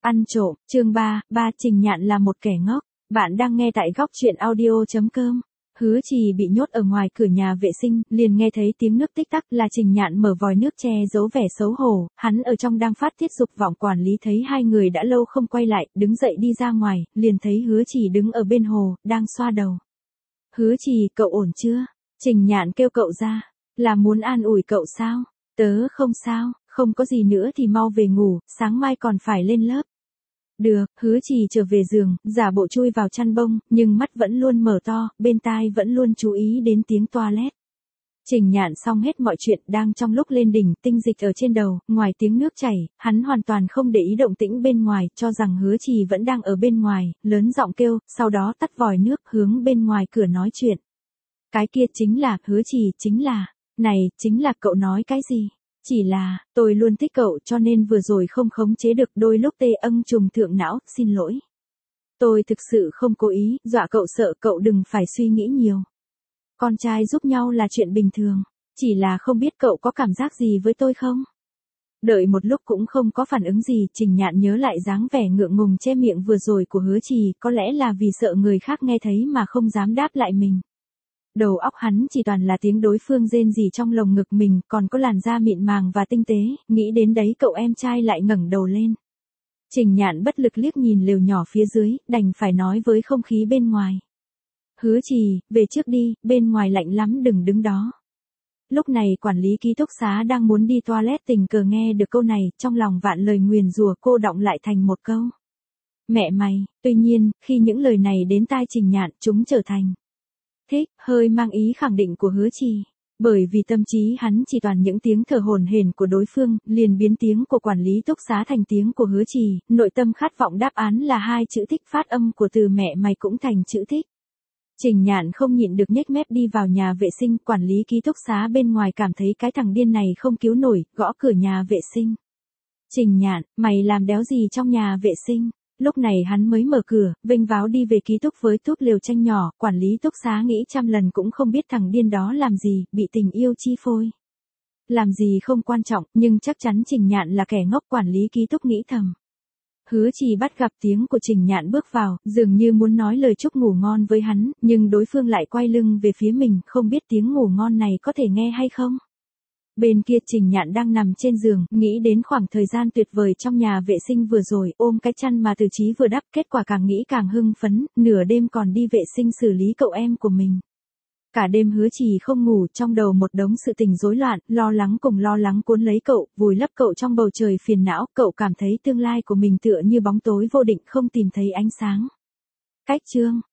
Ăn trộm, chương 3, Trình Nhạn là một kẻ ngốc. Bạn đang nghe tại góc truyện audio.com. Hứa Trì bị nhốt ở ngoài cửa nhà vệ sinh, liền nghe thấy tiếng nước tích tắc, là Trình Nhạn mở vòi nước che giấu vẻ xấu hổ, hắn ở trong đang phát tiết dục vọng. Quản lý thấy hai người đã lâu không quay lại, đứng dậy đi ra ngoài, liền thấy Hứa Trì đứng ở bên hồ, đang xoa đầu. Hứa Trì, cậu ổn chưa? Trình Nhạn kêu cậu ra, là muốn an ủi cậu sao? Tớ không sao, không có gì nữa thì mau về ngủ, sáng mai còn phải lên lớp. Được, Hứa Trì trở về giường, giả bộ chui vào chăn bông, nhưng mắt vẫn luôn mở to, bên tai vẫn luôn chú ý đến tiếng toilet. Trình Nhạn xong hết mọi chuyện, đang trong lúc lên đỉnh, tinh dịch ở trên đầu, ngoài tiếng nước chảy, hắn hoàn toàn không để ý động tĩnh bên ngoài, cho rằng Hứa Trì vẫn đang ở bên ngoài, lớn giọng kêu, sau đó tắt vòi nước, hướng bên ngoài cửa nói chuyện. Cái kia chính là, Hứa Trì, chính là, này, chính là cậu nói cái gì? Chỉ là, tôi luôn thích cậu cho nên vừa rồi không khống chế được, đôi lúc tê âng trùng thượng não, xin lỗi. Tôi thực sự không cố ý, dọa cậu sợ, cậu đừng phải suy nghĩ nhiều. Con trai giúp nhau là chuyện bình thường, chỉ là không biết cậu có cảm giác gì với tôi không? Đợi một lúc cũng không có phản ứng gì, Trình Nhạn nhớ lại dáng vẻ ngượng ngùng che miệng vừa rồi của Hứa Trì, có lẽ là vì sợ người khác nghe thấy mà không dám đáp lại mình. Đầu óc hắn chỉ toàn là tiếng đối phương rên rỉ trong lồng ngực mình, còn có làn da mịn màng và tinh tế, nghĩ đến đấy cậu em trai lại ngẩng đầu lên. Trình Nhạn bất lực liếc nhìn lều nhỏ phía dưới, đành phải nói với không khí bên ngoài. Hứa Trì, về trước đi, bên ngoài lạnh lắm, đừng đứng đó. Lúc này quản lý ký túc xá đang muốn đi toilet, tình cờ nghe được câu này, trong lòng vạn lời nguyền rủa cô đọng lại thành một câu. Mẹ mày, tuy nhiên, khi những lời này đến tai Trình Nhạn, chúng trở thành thích, hơi mang ý khẳng định của Hứa Trì. Bởi vì tâm trí hắn chỉ toàn những tiếng thở hổn hển của đối phương, liền biến tiếng của quản lý túc xá thành tiếng của Hứa Trì, nội tâm khát vọng đáp án là hai chữ thích, phát âm của từ mẹ mày cũng thành chữ thích. Trình Nhạn không nhịn được nhếch mép đi vào nhà vệ sinh, quản lý ký túc xá bên ngoài cảm thấy cái thằng điên này không cứu nổi, gõ cửa nhà vệ sinh. Trình Nhạn, mày làm đéo gì trong nhà vệ sinh? Lúc này hắn mới mở cửa, vênh váo đi về ký túc với túp lều tranh nhỏ, quản lý túc xá nghĩ trăm lần cũng không biết thằng điên đó làm gì, bị tình yêu chi phối. Làm gì không quan trọng, nhưng chắc chắn Trình Nhạn là kẻ ngốc, quản lý ký túc nghĩ thầm. Hứa Trì bắt gặp tiếng của Trình Nhạn bước vào, dường như muốn nói lời chúc ngủ ngon với hắn, nhưng đối phương lại quay lưng về phía mình, không biết tiếng ngủ ngon này có thể nghe hay không. Bên kia Trình Nhạn đang nằm trên giường, nghĩ đến khoảng thời gian tuyệt vời trong nhà vệ sinh vừa rồi, ôm cái chăn mà Từ Chí vừa đắp, kết quả càng nghĩ càng hưng phấn, nửa đêm còn đi vệ sinh xử lý cậu em của mình. Cả đêm Hứa Trì không ngủ, trong đầu một đống sự tình rối loạn, lo lắng cùng lo lắng cuốn lấy cậu, vùi lấp cậu trong bầu trời phiền não, cậu cảm thấy tương lai của mình tựa như bóng tối vô định, không tìm thấy ánh sáng. Cách chương